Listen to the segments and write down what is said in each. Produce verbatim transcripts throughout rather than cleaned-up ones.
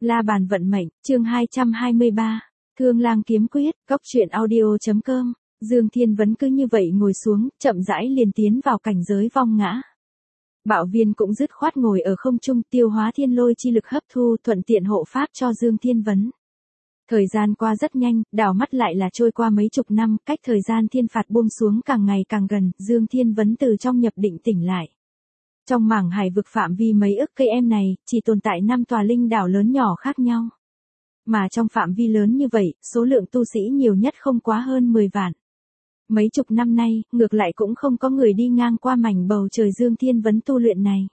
La bàn vận mệnh, chương hai trăm hai mươi ba. Thương Lang kiếm quyết, góc truyện audio chấm com. Dương Thiên Vấn cứ như vậy ngồi xuống, chậm rãi liền tiến vào cảnh giới vong ngã. Bảo Viên cũng dứt khoát ngồi ở không trung, tiêu hóa thiên lôi chi lực hấp thu, thuận tiện hộ pháp cho Dương Thiên Vấn. Thời gian qua rất nhanh, đảo mắt lại là trôi qua mấy chục năm, cách thời gian thiên phạt buông xuống càng ngày càng gần, Dương Thiên Vấn từ trong nhập định tỉnh lại. Trong mảng hải vực phạm vi mấy ức cây em này, chỉ tồn tại năm tòa linh đảo lớn nhỏ khác nhau. Mà trong phạm vi lớn như vậy, số lượng tu sĩ nhiều nhất không quá hơn mười vạn. Mấy chục năm nay, ngược lại cũng không có người đi ngang qua mảnh bầu trời Dương Thiên Vấn tu luyện này.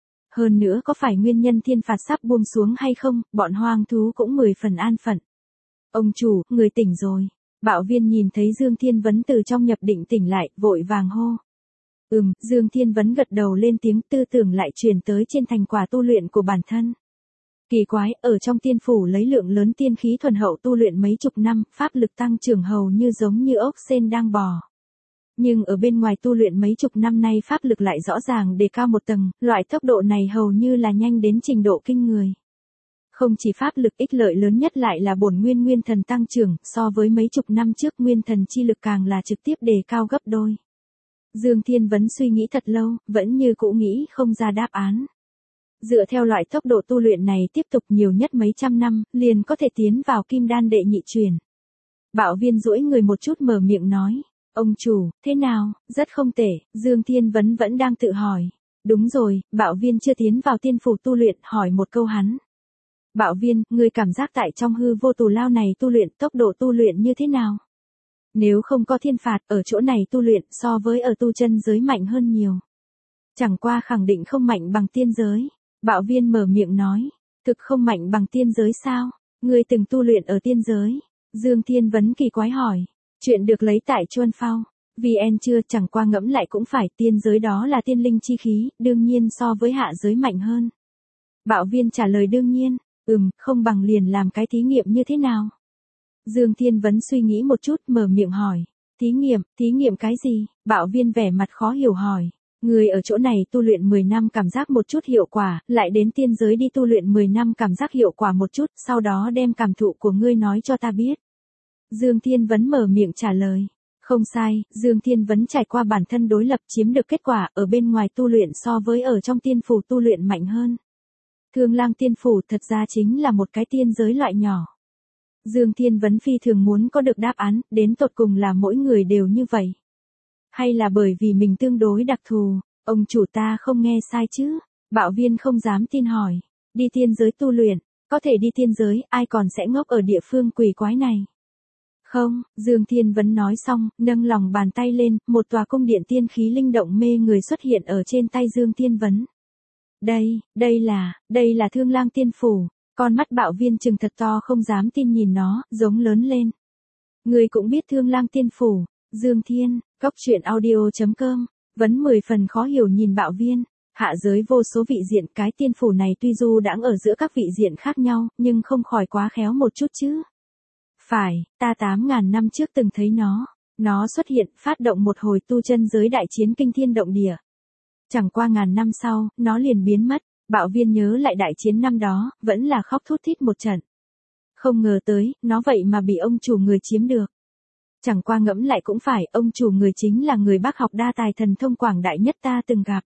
Hơn nữa có phải nguyên nhân thiên phạt sắp buông xuống hay không, bọn hoang thú cũng mười phần an phận. Ông chủ, người tỉnh rồi. Bảo Viên nhìn thấy Dương Thiên Vấn từ trong nhập định tỉnh lại, vội vàng hô. Ừm, Dương Thiên Vấn gật đầu lên tiếng, tư tưởng lại truyền tới trên thành quả tu luyện của bản thân. Kỳ quái, ở trong tiên phủ lấy lượng lớn tiên khí thuần hậu tu luyện mấy chục năm, pháp lực tăng trưởng hầu như giống như ốc sên đang bò. Nhưng ở bên ngoài tu luyện mấy chục năm nay pháp lực lại rõ ràng đề cao một tầng, loại tốc độ này hầu như là nhanh đến trình độ kinh người. Không chỉ pháp lực ích lợi lớn nhất lại là bổn nguyên nguyên thần tăng trưởng, so với mấy chục năm trước nguyên thần chi lực càng là trực tiếp đề cao gấp đôi. Dương Thiên Vấn suy nghĩ thật lâu, vẫn như cũ nghĩ không ra đáp án. Dựa theo loại tốc độ tu luyện này tiếp tục nhiều nhất mấy trăm năm, liền có thể tiến vào kim đan đệ nhị truyền. Bảo Viên duỗi người một chút mở miệng nói, ông chủ, thế nào, rất không tệ, Dương Thiên Vấn vẫn đang tự hỏi. Đúng rồi, Bảo Viên chưa tiến vào tiên phủ tu luyện, hỏi một câu hắn. Bảo Viên, người cảm giác tại trong hư vô tù lao này tu luyện, tốc độ tu luyện như thế nào? Nếu không có thiên phạt, ở chỗ này tu luyện so với ở tu chân giới mạnh hơn nhiều. Chẳng qua khẳng định không mạnh bằng tiên giới. Bảo Viên mở miệng nói, thực không mạnh bằng tiên giới sao? Ngươi từng tu luyện ở tiên giới? Dương Thiên Vấn kỳ quái hỏi. Chuyện được lấy tại Chuân Phao. vê en chưa, chẳng qua ngẫm lại cũng phải, tiên giới đó là tiên linh chi khí, đương nhiên so với hạ giới mạnh hơn. Bảo Viên trả lời đương nhiên, ừm, không bằng liền làm cái thí nghiệm như thế nào? Dương Thiên Vấn suy nghĩ một chút, mở miệng hỏi. Thí nghiệm, thí nghiệm cái gì? Bảo Viên vẻ mặt khó hiểu hỏi. Người ở chỗ này tu luyện mười năm cảm giác một chút hiệu quả, lại đến tiên giới đi tu luyện mười năm cảm giác hiệu quả một chút, sau đó đem cảm thụ của ngươi nói cho ta biết. Dương Thiên Vấn mở miệng trả lời. Không sai, Dương Thiên Vấn trải qua bản thân đối lập chiếm được kết quả ở bên ngoài tu luyện so với ở trong tiên phủ tu luyện mạnh hơn. Thương Lang tiên phủ thật ra chính là một cái tiên giới loại nhỏ. Dương Thiên Vấn phi thường muốn có được đáp án, đến tột cùng là mỗi người đều như vậy. Hay là bởi vì mình tương đối đặc thù, ông chủ ta không nghe sai chứ? Bảo Viên không dám tin hỏi. Đi tiên giới tu luyện, có thể đi tiên giới, ai còn sẽ ngốc ở địa phương quỷ quái này? Không, Dương Thiên Vấn nói xong, nâng lòng bàn tay lên, một tòa cung điện tiên khí linh động mê người xuất hiện ở trên tay Dương Thiên Vấn. Đây, đây là, đây là Thương Lang tiên phủ. Con mắt Bảo Viên trừng thật to không dám tin nhìn nó, giống lớn lên. Người cũng biết Thương Lang tiên phủ, Dương Thiên, góc truyện audio chấm com, Vấn mười phần khó hiểu nhìn Bảo Viên. Hạ giới vô số vị diện, cái tiên phủ này tuy du đãng ở giữa các vị diện khác nhau, nhưng không khỏi quá khéo một chút chứ. Phải, ta tám ngàn năm trước từng thấy nó. Nó xuất hiện, phát động một hồi tu chân giới đại chiến kinh thiên động địa. Chẳng qua ngàn năm sau, nó liền biến mất. Bảo Viên nhớ lại đại chiến năm đó, vẫn là khóc thút thít một trận. Không ngờ tới, nó vậy mà bị ông chủ người chiếm được. Chẳng qua ngẫm lại cũng phải, ông chủ người chính là người bác học đa tài thần thông quảng đại nhất ta từng gặp.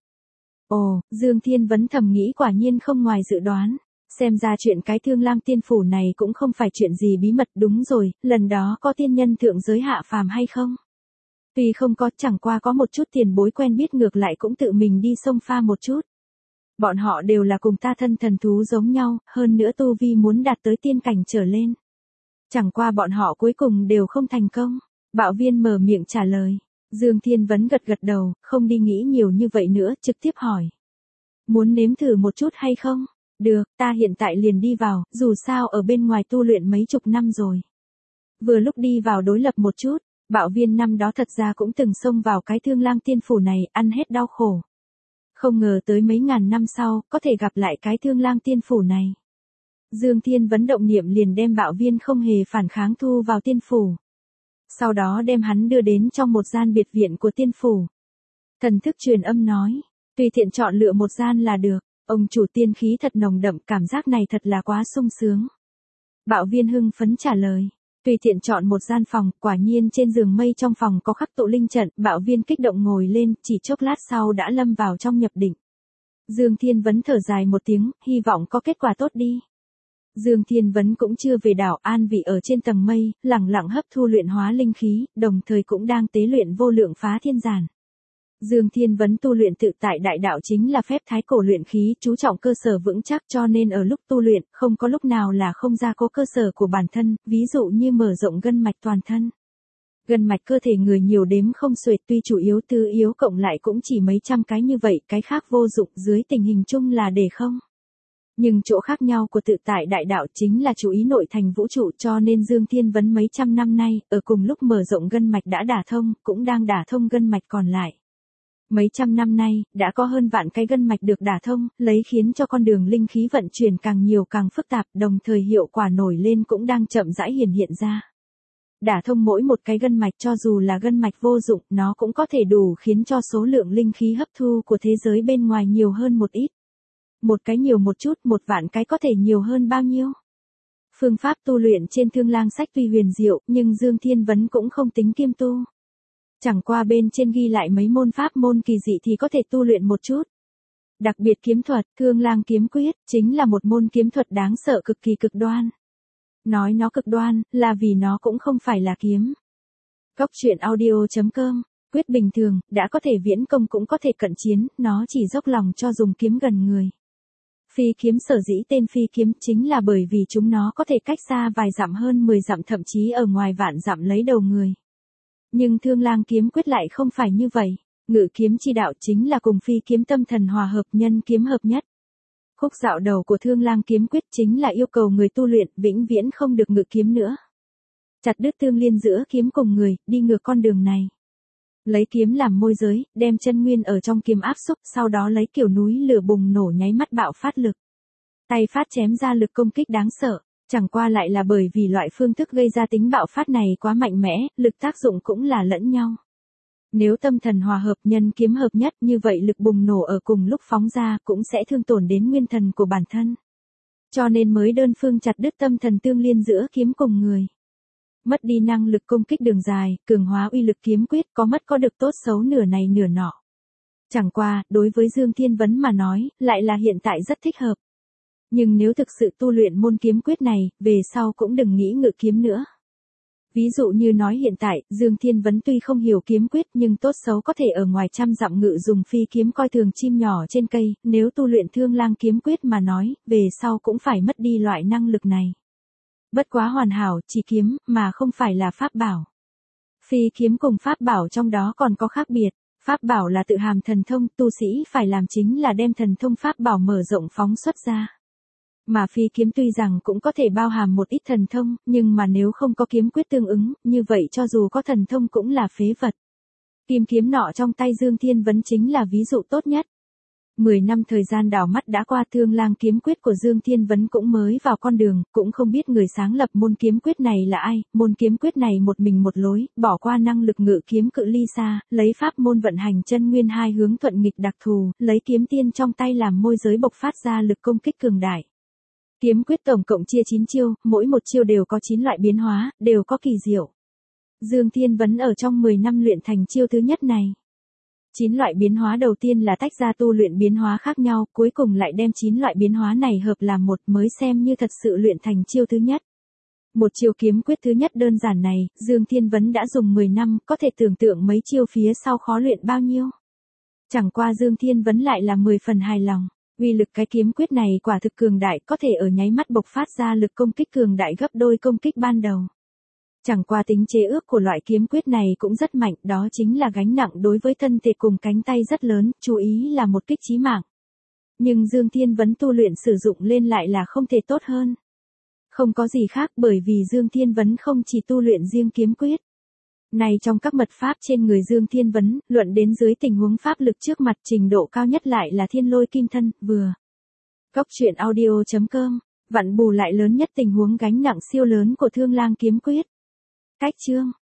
Ồ, Dương Thiên Vấn thầm nghĩ quả nhiên không ngoài dự đoán. Xem ra chuyện cái Thương Lang tiên phủ này cũng không phải chuyện gì bí mật. Đúng rồi, lần đó có tiên nhân thượng giới hạ phàm hay không? Tuy không có, chẳng qua có một chút tiền bối quen biết, ngược lại cũng tự mình đi xông pha một chút. Bọn họ đều là cùng ta thân thần thú giống nhau, hơn nữa tu vi muốn đạt tới tiên cảnh trở lên. Chẳng qua bọn họ cuối cùng đều không thành công. Bảo Viên mở miệng trả lời. Dương Thiên Vấn gật gật đầu, không đi nghĩ nhiều như vậy nữa, trực tiếp hỏi. Muốn nếm thử một chút hay không? Được, ta hiện tại liền đi vào, dù sao ở bên ngoài tu luyện mấy chục năm rồi. Vừa lúc đi vào đối lập một chút, Bảo Viên năm đó thật ra cũng từng xông vào cái Thương Lang tiên phủ này, ăn hết đau khổ. Không ngờ tới mấy ngàn năm sau, có thể gặp lại cái Thương Lang tiên phủ này. Dương Thiên Vấn động niệm liền đem Bảo Viên không hề phản kháng thu vào tiên phủ. Sau đó đem hắn đưa đến trong một gian biệt viện của tiên phủ. Thần thức truyền âm nói, tùy tiện chọn lựa một gian là được. Ông chủ tiên khí thật nồng đậm, cảm giác này thật là quá sung sướng. Bạo Viên hưng phấn trả lời. Tùy tiện chọn một gian phòng, quả nhiên trên giường mây trong phòng có khắc tụ linh trận, Bạo Viên kích động ngồi lên, chỉ chốc lát sau đã lâm vào trong nhập định. Dương Thiên Vấn thở dài một tiếng, hy vọng có kết quả tốt đi. Dương Thiên Vấn cũng chưa về đảo, an vị ở trên tầng mây, lẳng lặng hấp thu luyện hóa linh khí, đồng thời cũng đang tế luyện vô lượng phá thiên giản. Dương Thiên Vấn tu luyện tự tại đại đạo chính là phép thái cổ luyện khí, chú trọng cơ sở vững chắc, cho nên ở lúc tu luyện, không có lúc nào là không gia cố cơ sở của bản thân, ví dụ như mở rộng gân mạch toàn thân. Gân mạch cơ thể người nhiều đếm không xuể, tuy chủ yếu tư yếu cộng lại cũng chỉ mấy trăm cái như vậy, cái khác vô dụng, dưới tình hình chung là để không. Nhưng chỗ khác nhau của tự tại đại đạo chính là chú ý nội thành vũ trụ, cho nên Dương Thiên Vấn mấy trăm năm nay, ở cùng lúc mở rộng gân mạch đã đả thông, cũng đang đả thông gân mạch còn lại. Mấy trăm năm nay, đã có hơn vạn cái gân mạch được đả thông, lấy khiến cho con đường linh khí vận chuyển càng nhiều càng phức tạp, đồng thời hiệu quả nổi lên cũng đang chậm rãi hiển hiện ra. Đả thông mỗi một cái gân mạch, cho dù là gân mạch vô dụng, nó cũng có thể đủ khiến cho số lượng linh khí hấp thu của thế giới bên ngoài nhiều hơn một ít. Một cái nhiều một chút, một vạn cái có thể nhiều hơn bao nhiêu. Phương pháp tu luyện trên Thương Lang sách tuy huyền diệu, nhưng Dương Thiên Vấn cũng không tính kiêm tu. Chẳng qua bên trên ghi lại mấy môn pháp môn kỳ dị thì có thể tu luyện một chút. Đặc biệt kiếm thuật, Thương Lang kiếm quyết, chính là một môn kiếm thuật đáng sợ cực kỳ cực đoan. Nói nó cực đoan, là vì nó cũng không phải là kiếm. Góc truyện audio chấm com, quyết bình thường, đã có thể viễn công cũng có thể cận chiến, nó chỉ dốc lòng cho dùng kiếm gần người. Phi kiếm sở dĩ tên phi kiếm chính là bởi vì chúng nó có thể cách xa vài dặm hơn mười dặm, thậm chí ở ngoài vạn dặm lấy đầu người. Nhưng Thương Lang kiếm quyết lại không phải như vậy, ngự kiếm chi đạo chính là cùng phi kiếm tâm thần hòa hợp, nhân kiếm hợp nhất. Khúc dạo đầu của Thương Lang kiếm quyết chính là yêu cầu người tu luyện vĩnh viễn không được ngự kiếm nữa. Chặt đứt tương liên giữa kiếm cùng người, đi ngược con đường này. Lấy kiếm làm môi giới, đem chân nguyên ở trong kiếm áp xúc, sau đó lấy kiểu núi lửa bùng nổ nháy mắt bạo phát lực. Tay phát chém ra lực công kích đáng sợ, chẳng qua lại là bởi vì loại phương thức gây ra tính bạo phát này quá mạnh mẽ, lực tác dụng cũng là lẫn nhau. Nếu tâm thần hòa hợp, nhân kiếm hợp nhất, như vậy lực bùng nổ ở cùng lúc phóng ra cũng sẽ thương tổn đến nguyên thần của bản thân. Cho nên mới đơn phương chặt đứt tâm thần tương liên giữa kiếm cùng người. Mất đi năng lực công kích đường dài, cường hóa uy lực kiếm quyết, có mất có được, tốt xấu nửa này nửa nọ. Chẳng qua, đối với Dương Thiên Vấn mà nói, lại là hiện tại rất thích hợp. Nhưng nếu thực sự tu luyện môn kiếm quyết này, về sau cũng đừng nghĩ ngự kiếm nữa. Ví dụ như nói hiện tại, Dương Thiên Vấn tuy không hiểu kiếm quyết nhưng tốt xấu có thể ở ngoài trăm dặm ngự dùng phi kiếm coi thường chim nhỏ trên cây, nếu tu luyện Thương Lang kiếm quyết mà nói, về sau cũng phải mất đi loại năng lực này. Bất quá hoàn hảo, chỉ kiếm, mà không phải là pháp bảo. Phi kiếm cùng pháp bảo trong đó còn có khác biệt. Pháp bảo là tự hàm thần thông, tu sĩ phải làm chính là đem thần thông pháp bảo mở rộng phóng xuất ra. Mà phi kiếm tuy rằng cũng có thể bao hàm một ít thần thông, nhưng mà nếu không có kiếm quyết tương ứng, như vậy cho dù có thần thông cũng là phế vật. Kim kiếm nọ trong tay Dương Thiên Vấn chính là ví dụ tốt nhất. Mười năm thời gian đảo mắt đã qua, Thương Lang kiếm quyết của Dương Thiên Vấn cũng mới vào con đường, cũng không biết người sáng lập môn kiếm quyết này là ai, môn kiếm quyết này một mình một lối, bỏ qua năng lực ngự kiếm cự ly xa, lấy pháp môn vận hành chân nguyên hai hướng thuận nghịch đặc thù, lấy kiếm tiên trong tay làm môi giới bộc phát ra lực công kích cường đại. Kiếm quyết tổng cộng chia chín chiêu, mỗi một chiêu đều có chín loại biến hóa, đều có kỳ diệu. Dương Thiên Vấn ở trong mười năm luyện thành chiêu thứ nhất này. chín loại biến hóa đầu tiên là tách ra tu luyện biến hóa khác nhau, cuối cùng lại đem chín loại biến hóa này hợp làm một, mới xem như thật sự luyện thành chiêu thứ nhất. Một chiêu kiếm quyết thứ nhất đơn giản này, Dương Thiên Vấn đã dùng mười năm, có thể tưởng tượng mấy chiêu phía sau khó luyện bao nhiêu. Chẳng qua Dương Thiên Vấn lại là mười phần hài lòng. Uy lực cái kiếm quyết này quả thực cường đại, có thể ở nháy mắt bộc phát ra lực công kích cường đại gấp đôi công kích ban đầu. Chẳng qua tính chế ước của loại kiếm quyết này cũng rất mạnh, đó chính là gánh nặng đối với thân thể cùng cánh tay rất lớn, chú ý là một kích chí mạng. Nhưng Dương Thiên Vấn tu luyện sử dụng lên lại là không thể tốt hơn. Không có gì khác, bởi vì Dương Thiên Vấn không chỉ tu luyện riêng kiếm quyết. Này trong các mật pháp trên người Dương Thiên Vấn, luận đến dưới tình huống pháp lực trước mặt, trình độ cao nhất lại là Thiên Lôi Kim Thân, vừa. Góc truyện audio chấm com, vặn bù lại lớn nhất tình huống gánh nặng siêu lớn của Thương Lang kiếm quyết. Cách chương